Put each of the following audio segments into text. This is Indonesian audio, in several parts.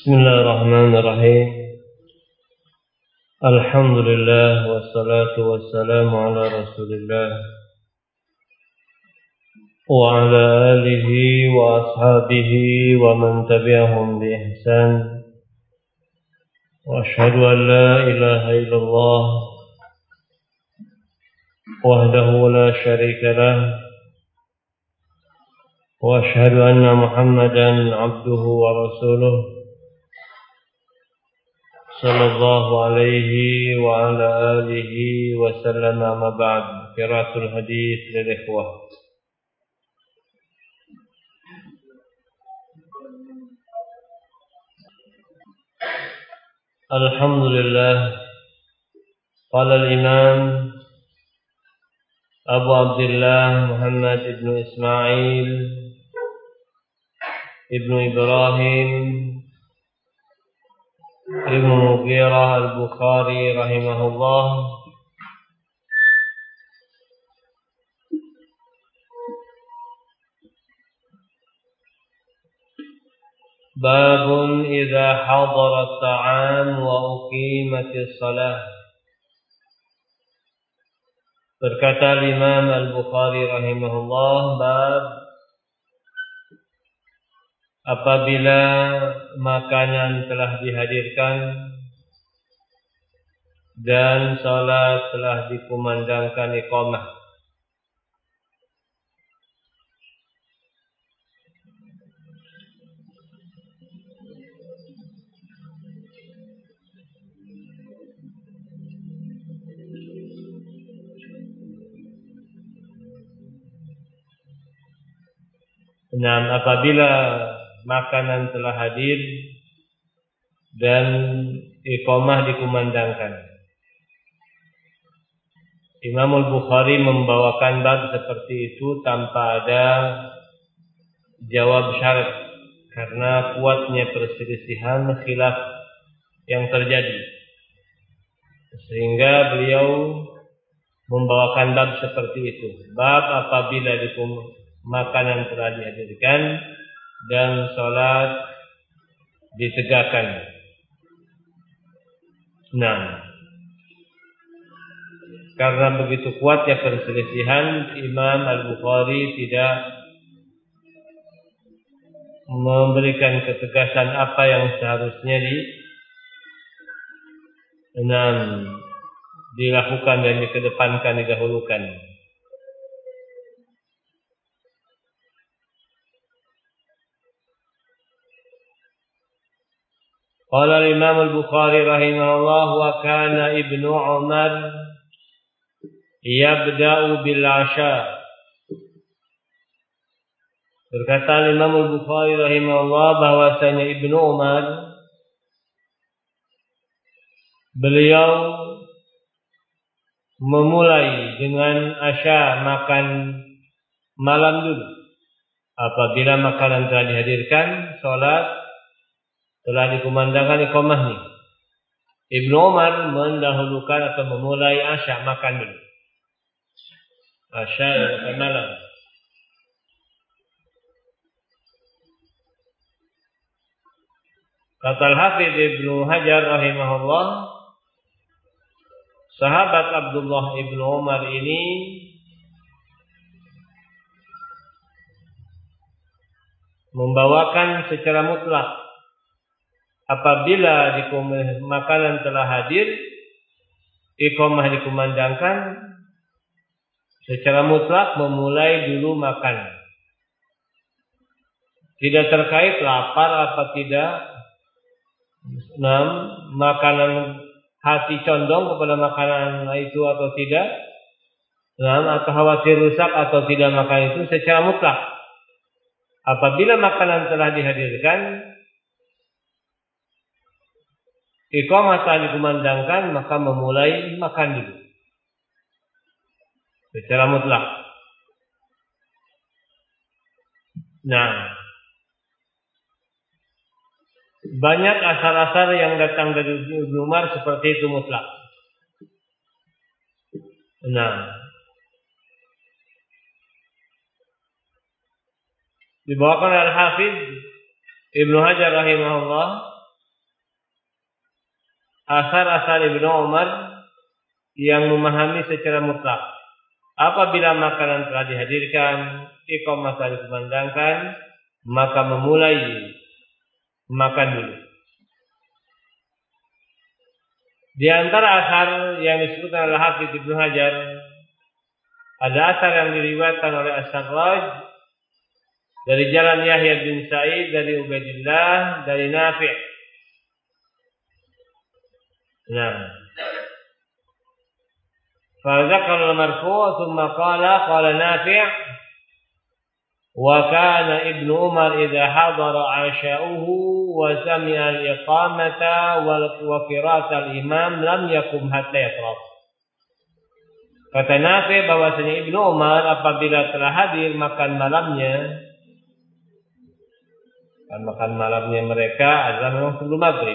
Bismillahirrahmanirrahim. Alhamdulillah wassalatu wassalamu ala Rasulillah wa ala alihi wa ashabihi wa man tabi'ahum bi ihsan. Wa asyhadu an la ilaha illallah wahdahu la syarika lah wa asyhadu anna Muhammadan abduhu wa rasuluh sallallahu alaihi wa ala alihi wa sallam. Amma ba'd. Qiraatul hadits lil ikhwah. Alhamdulillah. Qala al-imam Abu Abdullah Muhammad ibn Ismail ibn Ibrahim ibn Mughirah al-Bukhari rahimahullah babun idza hadara at-ta'am wa uqimatis salah. Berkata Imam Al-Bukhari rahimahullah, bab apabila makanan telah dihadirkan dan salat telah dikumandangkan iqamah. Nah, apabila makanan telah hadir dan iqamah dikumandangkan. Imam Al-Bukhari membawakan bab seperti itu tanpa ada jawab syarat karena kuatnya perselisihan khilaf yang terjadi. Sehingga beliau membawakan bab seperti itu. Bab apabila makanan telah dihadirkan dan salat ditegakkan. Nah, karena begitu kuatnya perselisihan, Imam Al-Bukhari tidak memberikan ketegasan apa yang seharusnya dilakukan dan dikedepankan, didahulukan. Qala Imam Al-Bukhari rahimahullah wa kana Ibnu Umar yabda'u bil 'asha. Berkata Imam Al-Bukhari rahimahullah bahwasanya Ibnu Umar beliau memulai dengan 'asha, makan malam dulu. Apabila makanan telah dihadirkan, salat telah dikumandangkan iqamah nih. Ibnu Umar mendahulukan atau memulai 'asha, makan dulu. 'Asha makan malam. Kata Al-Hafidz Ibnu Hajar rahimahullah, sahabat Abdullah Ibnu Umar ini membawakan secara mutlak apabila makanan telah hadir, iqamah dikumandangkan, secara mutlak memulai dulu makan. Tidak terkait lapar apa tidak, makanan hati condong kepada makanan itu atau tidak, atau khawatir rusak atau tidak makan itu, secara mutlak apabila makanan telah dihadirkan, iqamah telah dikumandangkan, maka memulai makan dulu secara mutlak. Nah, banyak asar-asar yang datang dari Ibnu Umar seperti itu mutlak. Nah, dibawakan Al-Hafidz Ibnu Hajar rahimahullah asar-asar Ibnu Umar yang memahami secara mutlak. Apabila makanan telah dihadirkan, iqamah telah dikumandangkan, maka memulai makan dulu. Di antara asar yang disebutkan oleh Hafidz Ibnu Hajar, ada asar yang diriwayatkan oleh As-Sarraj dari jalan Yahya bin Sa'id dari Ubaidillah dari Nafi'. Nah, فذكر المرفوع ثم قال نافع وكان ابن عمر إذا حضر عشاؤه وسمع الإقامة وقراءة الإمام لم يقم حتى يفرغ. Kata Nafi bahwasanya Ibnu Umar apabila telah hadir makan malamnya mereka adalah memang sebelum maghrib.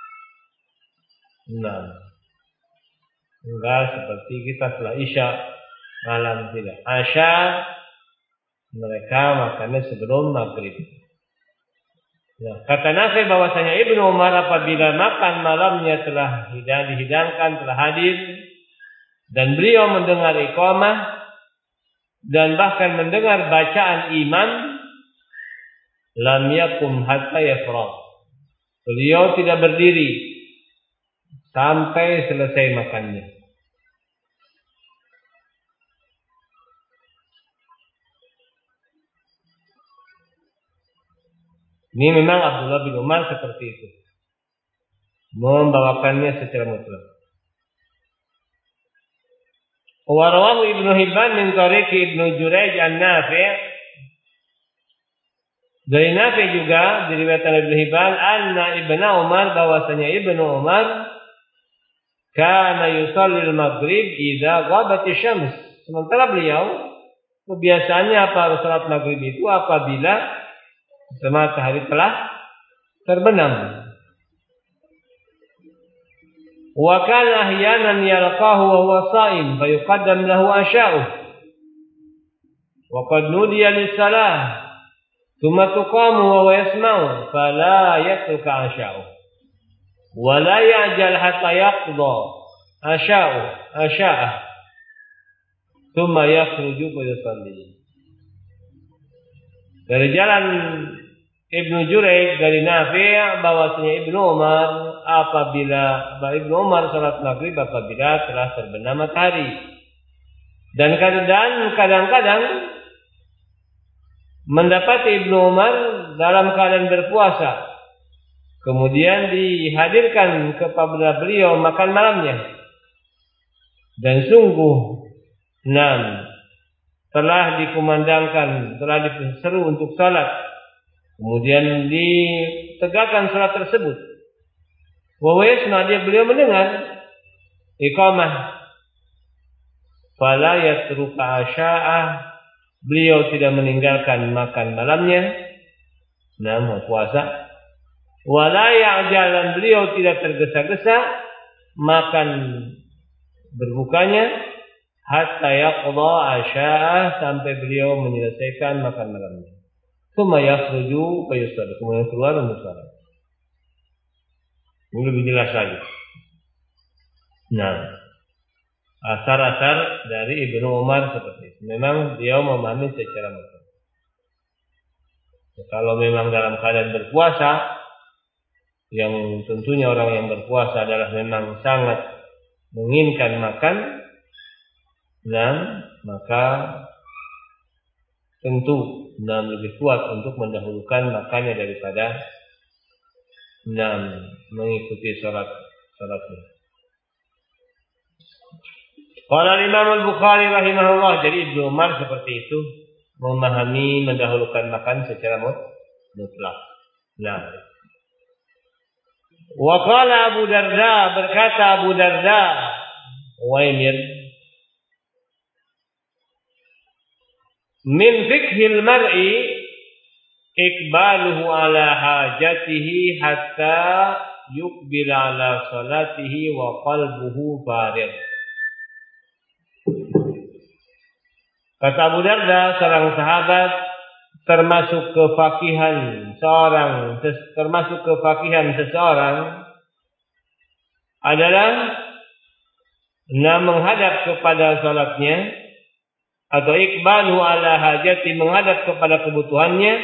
Nah, enggak seperti kita setelah Isya malam, tidak. Asya mereka makannya sebelum maghrib. Nah, kata Nafi bahwasanya Ibnu Umar apabila makan malamnya telah dihidangkan, telah hadir, dan beliau mendengar iqamah dan bahkan mendengar bacaan imam, lam yakum hatta yafragh. Beliau tidak berdiri sampai selesai makannya. Ini memang Abdullah bin Umar seperti itu, membawakannya secara mutlak. Wa rawahu Ibnu Hibban min tariq Ibnu Jurayj an-Nafi'. Dari Nafi' juga diriwayatkan oleh Ibnu Hibban anna Ibnu Umar bahwasanya Ibnu Umar kana yusalli al-maghrib idza ghabat asy-syams. Sementara beliau kebiasaannya apa salat maghrib itu apabila matahari telah terbenam. Wa kana ahyanan yalqahu wa huwa sha'im fa yuqaddam lahu asha'u wa qad nudiya lis-salah thumma tuqamu wa huwa yasma'u fala yatruka asha'u wa la ya'jal hatta yaqda asha'ah thumma yakhruju fa yusalli. Dari jalan Ibnu Jurayj dari Nafi' bahwasanya Ibnu Umar salat maghrib apabila telah terbenam matahari. Dan kadang-kadang mendapati Ibnu Umar dalam keadaan berpuasa. Kemudian dihadirkan kepada beliau makan malamnya. Dan sungguh telah dikumandangkan, telah diseru untuk salat. Kemudian ditegakkan salat tersebut. Wa yasma, beliau mendengar iqamah. Fala yatruka asya'ah, beliau tidak meninggalkan makan malamnya. Puasa. Wala ya'jal, beliau tidak tergesa-gesa makan berbukanya hatta yaqda asya'ah, sampai beliau menyelesaikan makan malamnya. Tsumma yakhruju fa yusalli, kemudian keluar untuk salat. Ini lebih jelas lagi. Asar-asar dari Ibnu Umar seperti itu. Memang dia memahami secara mutlak. Kalau memang dalam keadaan berpuasa, yang tentunya orang yang berpuasa adalah memang sangat menginginkan makan, maka tentu lebih kuat untuk mendahulukan makannya daripada mengikuti salatnya. Qala Imam Al-Bukhari rahimahullah, jadi Ibnu Umar seperti itu, memahami mendahulukan makan secara mutlak. Wa qala Abu Darda, berkata Abu Darda Uwaimir, min fikhil mar'i ikbaluhu ala hajatihi hatta yukbil ala salatihi wa qalbuhu farid. Kata Abu Darda, seorang sahabat, termasuk kefakihan seseorang adalah menghadap kepada salatnya atau iqbalu ala hajati, menghadap kepada kebutuhannya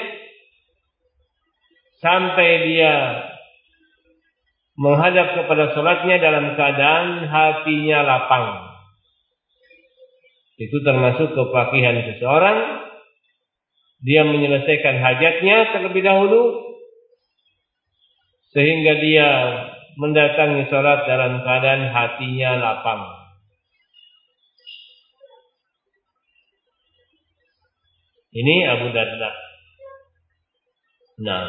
sampai dia menghadap kepada salatnya dalam keadaan hatinya lapang. Itu termasuk kefakihan seseorang. Dia menyelesaikan hajatnya terlebih dahulu sehingga dia mendatangi salat dalam keadaan hatinya lapang. Ini Abu Darda. Nah,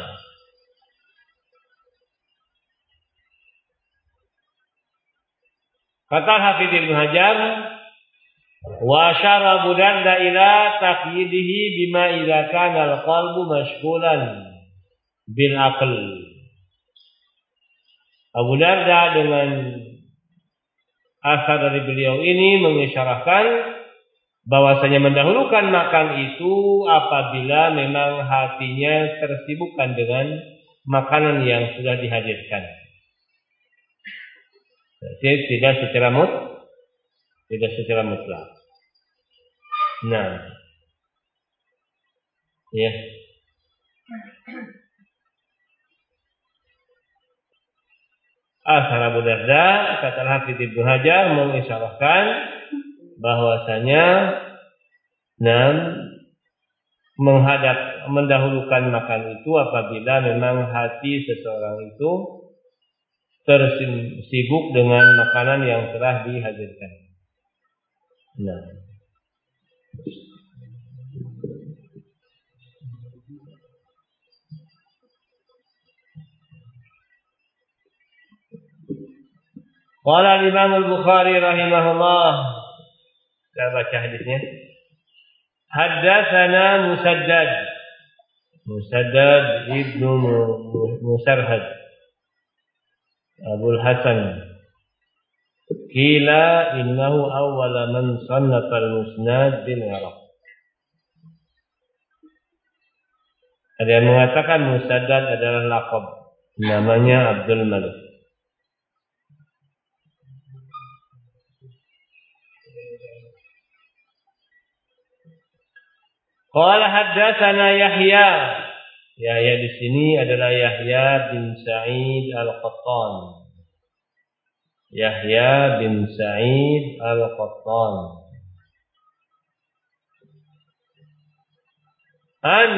kata Hafidz Ibnu Hajar, wa asyara Abu Darda ila taqyidihi bima idza kana al-qalbu mashghulan bil aql. Abu Darda dengan asar dari beliau ini mengisyarahkan bahwasanya mendahulukan makan itu apabila memang hatinya tersibukkan dengan makanan yang sudah dihadirkan. Jadi tidak secara mutlak. Nah, ya. Asar Abu Darda, kata Hafidz Ibnu Hajar, mengisyaratkan bahwasanya mendahulukan makan itu apabila memang hati seseorang itu tersibuk dengan makanan yang telah dihadirkan. Nah, qala Imam Al-Bukhari rahimahullah, saya baca hadisnya. Haddatsana Musaddad ibnu Musarhad Abul Hasan, qila innahu awwala man sannafa al-musnad bil Iraq. Ada yang mengatakan Musaddad adalah laqab, namanya Abdul Malik. Qala haddatsana Yahya. Yahya di sini adalah Yahya bin Sa'id Al-Qattan. Yahya bin Sa'id Al-Qattan. An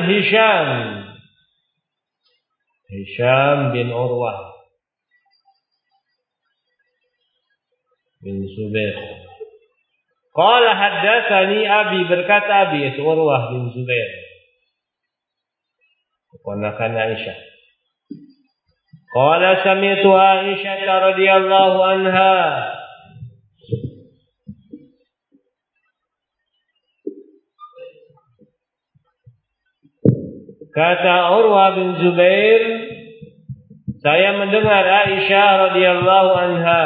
Hisham bin Urwah bin Zubair. Qala haddatsani abi, berkata abi yaitu Urwah bin Zubair, keponakan Aisyah. Qala sami'tu Aisyah radhiyallahu anha kata Urwah bin Zubair, saya mendengar Aisyah radhiyallahu anha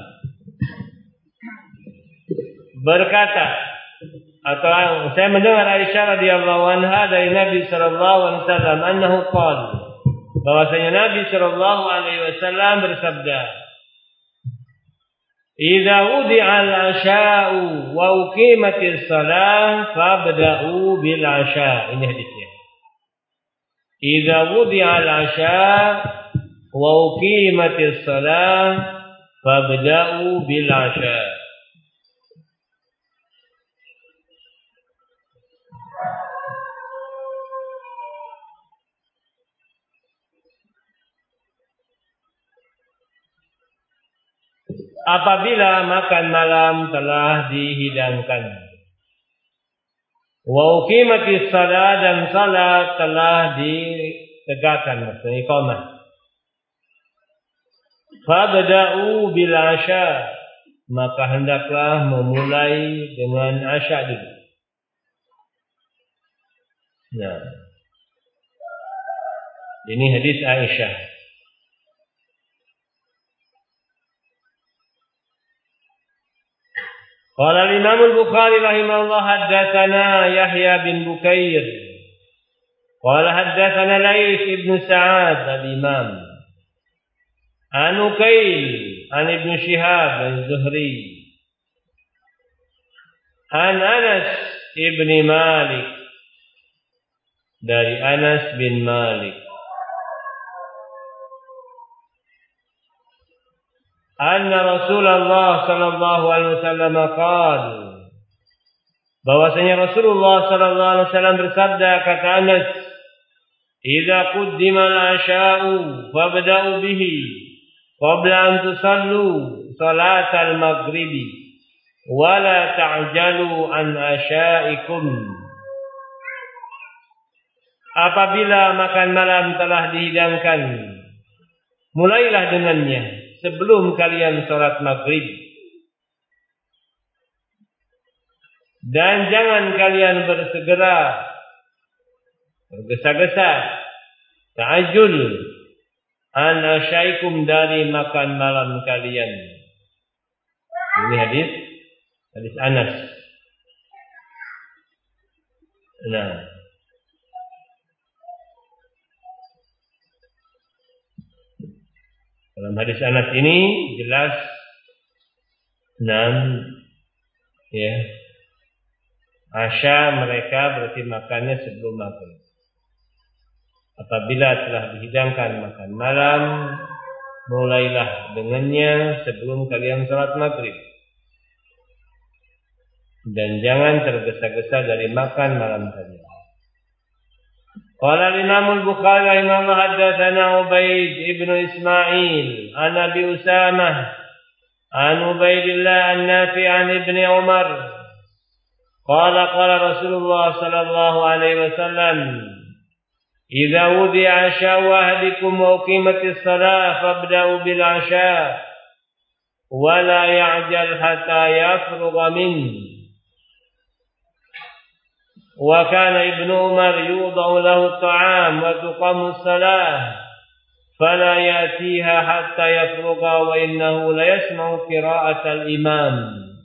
berkata, atau saya mendengar Aisyah radhiyallahu anha dari Nabi sallallahu alaihi wasallam annahu qala, bahwasanya Nabi sallallahu alaihi wasallam bersabda, "Idza wudi'a al-'asha'u wa uqimatis shalah fabda'u bil 'asha'." Ini hadisnya. Idza wudi'a al-'asha' wa uqimatis shalah fabda'u bil 'asha'. Apabila makan malam telah dihidangkan, wa uqimatis shalah, dan salat telah ditegakkan, maksudnya iqamah, fabda'u bil 'asha', maka hendaklah memulai dengan asya' dulu. Nah, ini hadis Aisyah. Qala al-Imam Al-Bukhari rahimahullah haddatsana Yahya bin Bukair. Qala haddatsana Laits ibn Sa'ad al-Imam. An Uqail an Ibn Shihab az-Zuhri an Anas ibn Malik, dari Anas bin Malik, anna Rasulullah sallallahu alaihi wasallam qala, bahwasanya Rasulullah sallallahu alaihi wasallam bersabda, kata Anas, idza quddima al-asha'u fabda'u bihi qabla an tusallu salatal maghribi wa la ta'jalu an asya'ikum. Apabila makan malam telah dihidangkan, mulailah dengannya sebelum kalian salat maghrib, dan jangan kalian bersegera, bergesa-gesa, ta'ajjul an asyaikum, dari makan malam kalian. Ini hadis Anas. Nah, dalam hadis Anas ini jelas ya, asya mereka berarti makannya sebelum maghrib. Apabila telah dihidangkan makan malam, mulailah dengannya sebelum kalian salat maghrib, dan jangan tergesa-gesa dari makan malam kalian. Qala Imam Al-Bukhari rahimahullah, haddatsana Ubaid ibn Ismail an Abi Usamah an Ubaidillah an-Nafi' an Ibn Umar qala qala Rasulullah sallallahu alaihi wasallam, idza wudi'a 'asha'u ahadikum wa uqimatis shalah fabda'u bil 'asha' wa la ya'jal hatta yafrugha min. Wa kana Ibnu Umar yudau lahu at-ta'am wa tuqamu as-salah fala ya'tiha hatta yafrugha wa innahu la yasma'u qira'atal imam.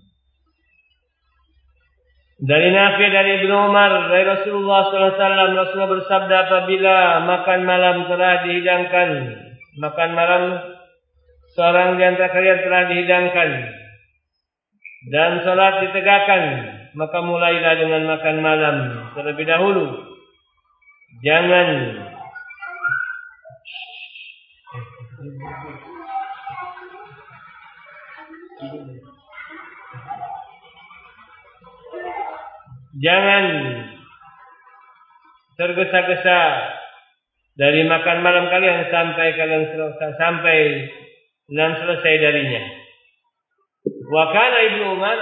Dari Nafi', dari Ibnu Umar, dari Rasulullah SAW, Rasulullah bersabda, apabila makan malam telah dihidangkan, makan malam seorang di antara kalian telah dihidangkan dan salat ditegakkan, maka mulailah dengan makan malam terlebih dahulu. Jangan tergesa-gesa dari makan malam kalian sampai kalian selesai darinya. Wa kana Ibnu Umar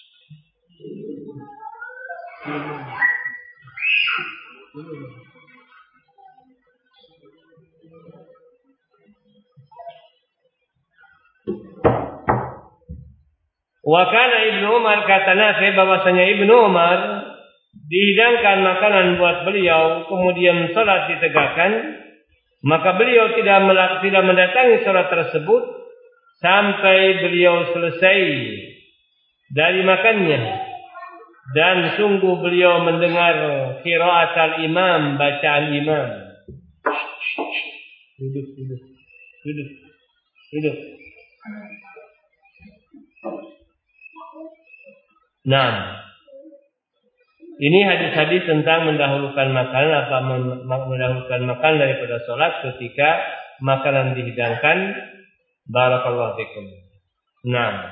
Ibnu Umar, kata Nafi', bahwasanya Ibnu Umar dihidangkan makanan buat beliau, kemudian salat ditegakkan, maka beliau tidak mendatangi salat tersebut sampai beliau selesai dari makannya, dan sungguh beliau mendengar qiraat al-imam, bacaan imam. Duduk. Nah, ini hadis-hadis tentang mendahulukan mendahulukan makan daripada sholat ketika makanan dihidangkan. Barakallahu fikum. Nah,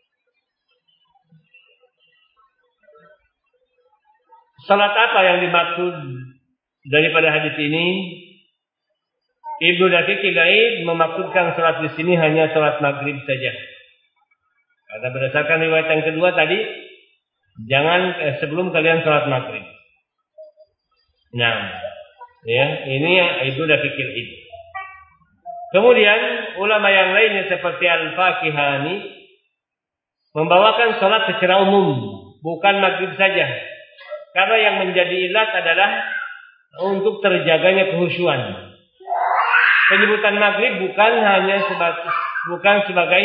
sholat apa yang dimaksud daripada hadis ini? Ibnu Daqiq al-Id memaksudkan sholat di sini hanya sholat maghrib saja. Karena berdasarkan riwayat yang kedua tadi, jangan sebelum kalian sholat maghrib. Nah, ya, ini Ibnu Daqiq al-Id. Kemudian ulama yang lainnya seperti Al-Fakihani membawakan sholat secara umum, bukan maghrib saja. Karena yang menjadi ilat adalah untuk terjaganya kehusyuan. Penyebutan maghrib bukan sebagai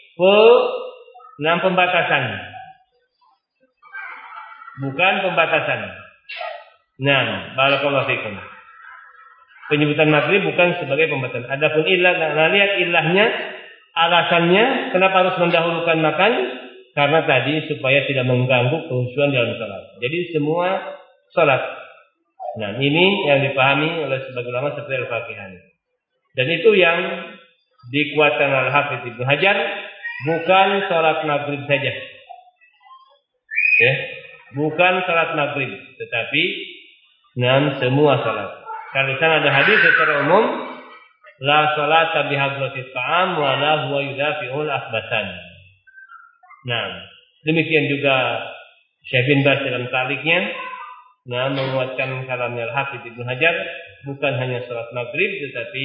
pembatasan. Bukan pembatasan. Nah, barakallahu fikum. Penyebutan maghrib bukan sebagai pembatasan. Adapun ilah, lihat ilahnya, alasannya kenapa harus mendahulukan makan? Karena tadi supaya tidak mengganggu kekhusyuan dalam salat. Jadi semua salat. Nah, ini yang dipahami oleh sebagian ulama seperti Al-Fakihani. Dan itu yang dikuatkan oleh Hafidz Ibnu Hajar, bukan salat maghrib saja. Ya, bukan salat maghrib, tetapi semua salat. Karena di sana ada hadis secara umum, la salata bi hadratit ta'am wa la huwa yudafi'ul akhbasan. Nah, demikian juga Syekh bin Baz dalam taliknya menguatkan kalamnya Al-Hafidz Ibnu Hajar, bukan hanya salat maghrib tetapi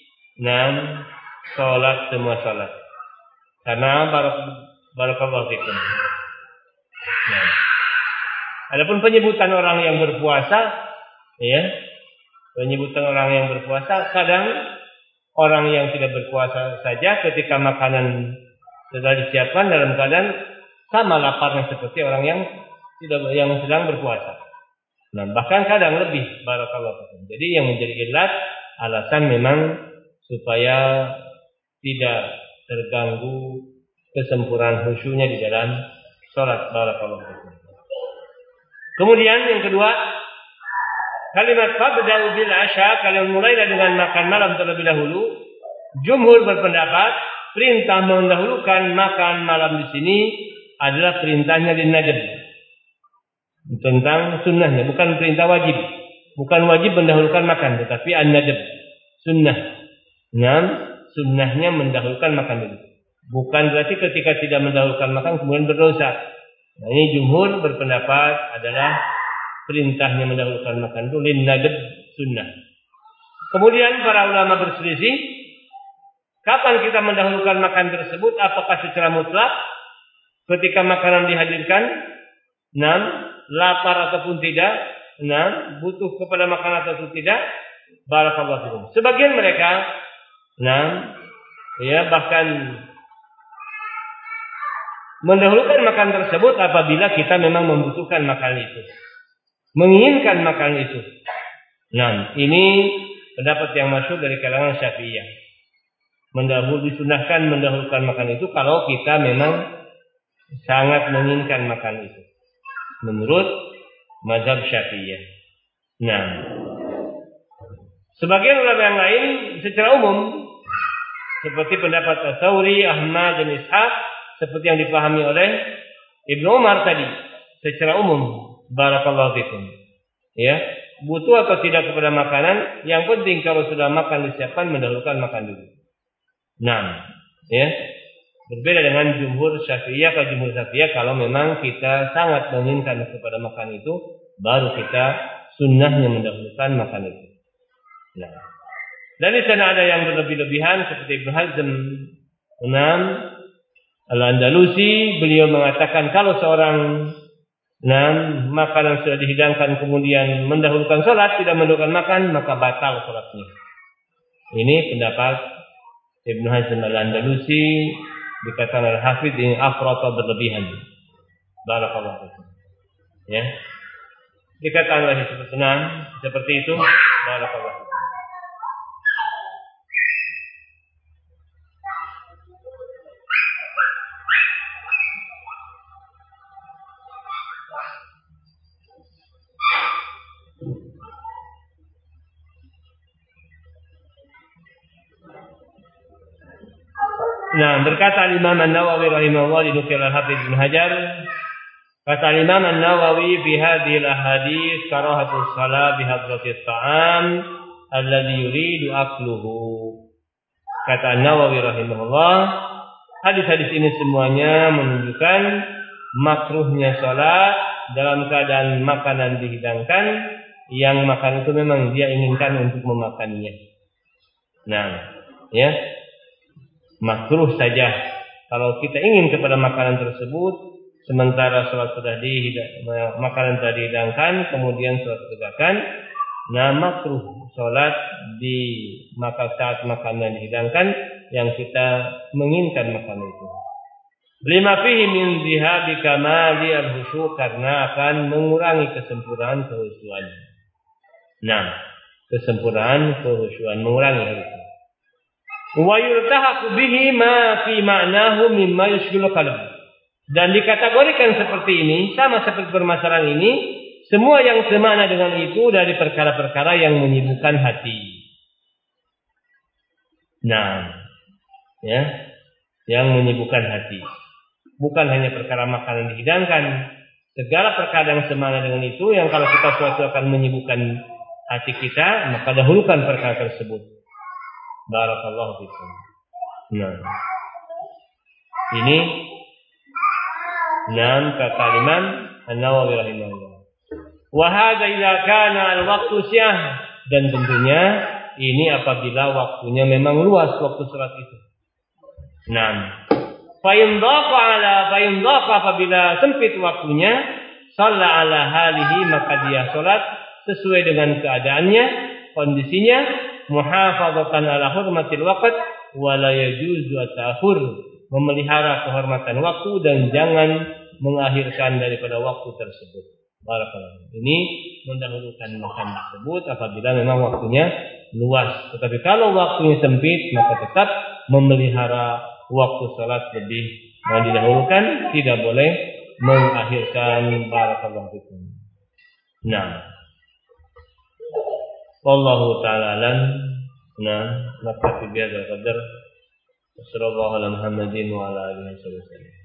salat semua salat. Karena barakallahu fikum. Nah, adapun penyebutan orang yang berpuasa, ya, penyebutan orang yang berpuasa, kadang orang yang tidak berpuasa saja ketika makanan sudah disiapkan dalam keadaan sama laparnya seperti orang yang sedang berpuasa. Nah, bahkan kadang lebih, barakallahu fikum. Jadi yang menjadi ilat alasan memang supaya tidak terganggu kesempurnaan khusyunya di dalam salat, barakallahu fikum. Kemudian yang kedua, kalimat fabda'u bil 'asha, kalian mulailah dengan makan malam terlebih dahulu. Jumhur berpendapat perintah mendahulukan makan malam di sini adalah perintahnya linadab. Tentang sunnahnya, bukan perintah wajib. Bukan wajib mendahulukan makan, tetapi an-nadab, sunnah. Sunnahnya mendahulukan makan dulu. Bukan berarti ketika tidak mendahulukan makan kemudian berdosa. Nah, ini jumhur berpendapat adalah perintahnya mendahulukan makan itu linnadab, sunnah. Kemudian para ulama berselisih, kapan kita mendahulukan makan tersebut? Apakah secara mutlak ketika makanan dihadirkan, lapar ataupun tidak, butuh kepada makanan ataupun tidak? Barakallahu fikum. Sebagian mereka, bahkan mendahulukan makan tersebut apabila kita memang membutuhkan makan itu, menginginkan makan itu. Ini pendapat yang masyhur dari kalangan Syafi'iyah. Disunahkan mendahulukan makan itu kalau kita memang sangat menginginkan makan itu, menurut mazhab Syafi'iyah. Sebagian ulama yang lain secara umum seperti pendapat Ats-Tsauri, Ahmad dan Ishaq, seperti yang dipahami oleh Ibnu Umar tadi, secara umum, barakallahu fikum. Ya, butuh atau tidak kepada makanan, yang penting kalau sudah makan disiapkan mendahulukan makan dulu. Berbeda dengan jumhur Syafi'iyah. Kalau jumhur Syafi'iyah, kalau memang kita sangat menginginkan kepada makan itu, baru kita sunnahnya mendahulukan makan itu. Dan di sana ada yang berlebih-lebihan seperti Ibnu Hazm Al-Andalusi, beliau mengatakan kalau seorang makanan sudah dihidangkan kemudian mendahulukan salat, tidak mendahulukan makan, maka batal salatnya. Ini pendapat Ibnu Hazm Al-Andalusi, dikatakan Al-Hafidz ini afrata berlebihan. Barakallahu fikum. Ya. Dikatakan oleh seperti itu, barakallahu fikum. Berkata Imam An-Nawawi rahimahullah, dinukil Al-Hafidz Ibnu Hajar, kata Imam An-Nawawi fi hadhil ahadits karahatus shalah bi hadratit ta'am alladhi yuridu akluhu. Kata An-Nawawi rahimahullah, hadis-hadis ini semuanya menunjukkan makruhnya salat dalam keadaan makanan dihidangkan yang makan itu memang dia inginkan untuk memakannya. Makruh saja kalau kita ingin kepada makanan tersebut sementara salat sudah makanan sudah dihidangkan kemudian salat tegakkan, makruh salat di saat makanan dihidangkan yang kita menginginkan makanan itu. Lima fihi min dhihabi kamali al-khusyu', karena akan mengurangi kesempurnaan kehusyuan. Kesempurnaan kehusyuan mengurangi hal itu. Wa yultahaqu bihi ma fi ma'nahu mimma yushghilu qalb. Dan dikategorikan seperti ini, sama seperti permasalahan ini, semua yang semana dengan itu dari perkara-perkara yang menyibukkan hati. Nah, ya, yang menyibukkan hati. Bukan hanya perkara makanan dihidangkan, segala perkara yang semana dengan itu, yang kalau kita suatu akan menyibukkan hati kita, maka dahulukan perkara tersebut. Barakallahu fikum. Nah, ini 6 kata Imam An-Nawawi rahimahullah. Wa hadza idza kana al-waqtu syah, dan tentunya ini apabila waktunya memang luas waktu salat itu. 6. Fa in dhaqa apabila sempit waktunya, shalla ala halihi, maka dia salat sesuai dengan keadaannya, kondisinya, muhafadzatan ala hurmatil waqt wa la yajuzu at-ta'khur, memelihara kehormatan waktu dan jangan mengakhirkan daripada waktu tersebut. Barakallahu. Ini mendahulukan makan tersebut apabila memang waktunya luas. Tetapi kalau waktunya sempit, maka tetap memelihara waktu salat lebih didahulukan, tidak boleh mengakhirkan. Barakallahu fikum. Nah, wallahu ta'ala alam. Nah, naktafi bihadzal qadar. Sallallahu ala Muhammadin wa ala alihi wasallam.